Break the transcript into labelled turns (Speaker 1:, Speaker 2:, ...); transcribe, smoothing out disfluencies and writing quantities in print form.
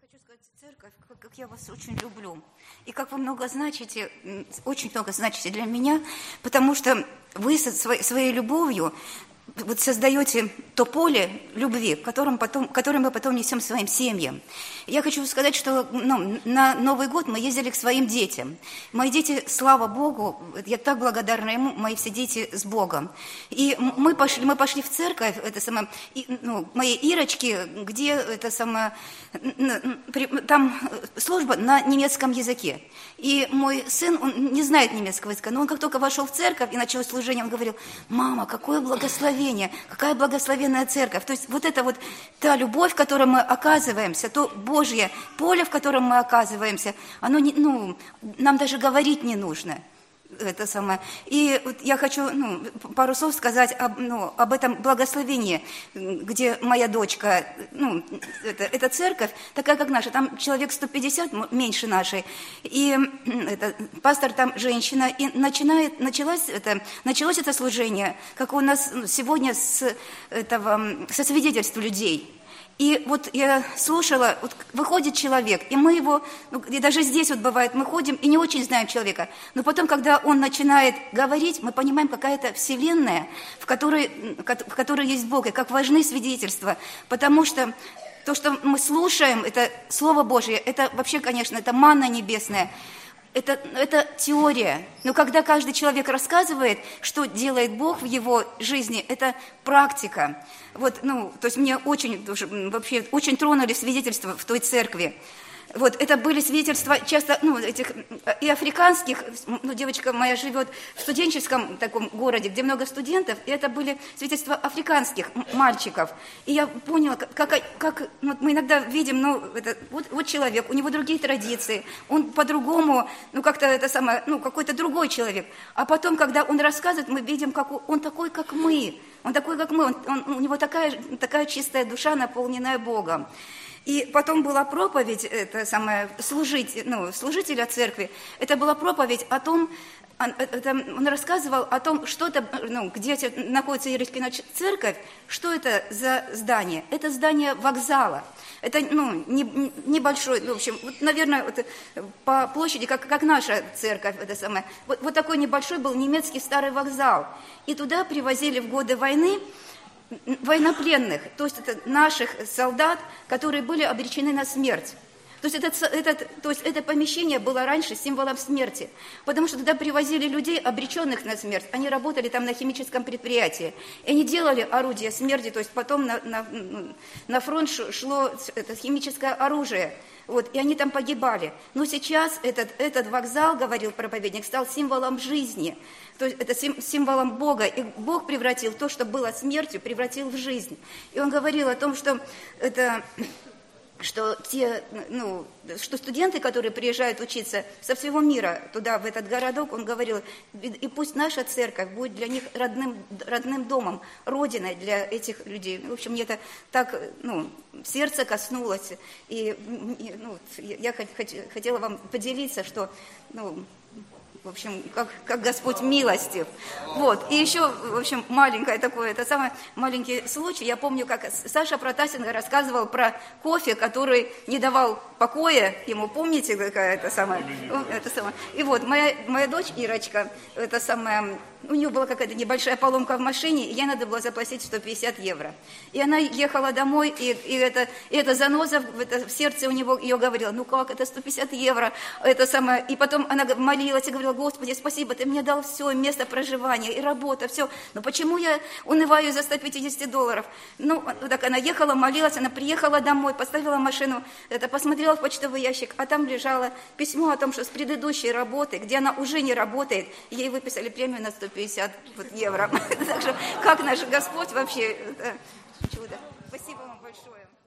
Speaker 1: хочу сказать, церковь, как я вас очень люблю. И как вы много значите, очень много значите для меня, потому что вы своей любовью вот создаете то поле любви, которое мы потом несем своим семьям. Я хочу сказать, что на Новый год мы ездили к своим детям. Мои дети, слава Богу, я так благодарна ему, мои все дети с Богом. И мы пошли в церковь, моей Ирочки, где там служба на немецком языке. И мой сын, он не знает немецкого языка, но он как только вошел в церковь и началось служение, он говорил: «Мама, какое благословение, какая благословенная церковь». То есть вот это вот та любовь, в которой мы оказываемся, то Божье поле, в котором мы оказываемся, оно нам даже говорить не нужно. Это самое. И вот я хочу пару слов сказать об этом благословении, где моя дочка, это церковь, такая как наша, там человек 150, меньше нашей, и пастор там женщина, и началось это служение, как у нас сегодня со свидетельств людей. И вот я слушала, вот выходит человек, и мы его, и даже здесь вот бывает, мы ходим и не очень знаем человека, но потом, когда он начинает говорить, мы понимаем, какая-то вселенная, в которой есть Бог, и как важны свидетельства, потому что то, что мы слушаем, это Слово Божье, это вообще, конечно, это манна небесная. Это теория, но когда каждый человек рассказывает, что делает Бог в его жизни, это практика. Вот, то есть мне очень тронули свидетельства в той церкви. Вот, это были свидетельства часто, этих и африканских, девочка моя живет в студенческом таком городе, где много студентов, и это были свидетельства африканских мальчиков. И я поняла, как мы иногда видим, вот человек, у него другие традиции, он по-другому, какой-то другой человек. А потом, когда он рассказывает, мы видим, как он такой, как мы. Он такой, как мы, у него такая чистая душа, наполненная Богом. И потом была проповедь, служителя церкви, это была проповедь о том, он рассказывал о том, что это, где находится Ирочкина церковь, что это за здание. Это здание вокзала. Это, небольшой, в общем, наверное, по площади, как наша церковь, вот такой небольшой был немецкий старый вокзал. И туда привозили в годы войны военнопленных, то есть это наших солдат, которые были обречены на смерть. То есть это помещение было раньше символом смерти, потому что туда привозили людей, обреченных на смерть. Они работали там на химическом предприятии, и они делали орудие смерти, то есть потом на фронт шло это химическое оружие. Вот, и они там погибали. Но сейчас этот вокзал, говорил проповедник, стал символом жизни. То есть это символом Бога. И Бог превратил то, что было смертью, превратил в жизнь. И он говорил о том, что студенты, которые приезжают учиться со всего мира туда, в этот городок, он говорил, и пусть наша церковь будет для них родным домом, родиной для этих людей. В общем, мне это так, сердце коснулось, и я хотела вам поделиться, что, в общем, как Господь милостив. Вот. И еще, в общем, маленький случай. Я помню, как Саша Протасенко рассказывал про кофе, который не давал покоя ему. Помните, какая это самая? И вот, моя дочь Ирочка, у нее была какая-то небольшая поломка в машине, и ей надо было заплатить 150 евро. И она ехала домой, и эта заноза в сердце у него, ее говорила, как, это 150 евро, и потом она молилась и говорила: Господи, спасибо, Ты мне дал все, место проживания и работа, все. Но почему я унываю за $150? Так она ехала, молилась, она приехала домой, поставила машину, посмотрела в почтовый ящик, а там лежало письмо о том, что с предыдущей работы, где она уже не работает, ей выписали премию на 150 евро. Так что, как наш Господь вообще, чудо. Спасибо вам большое.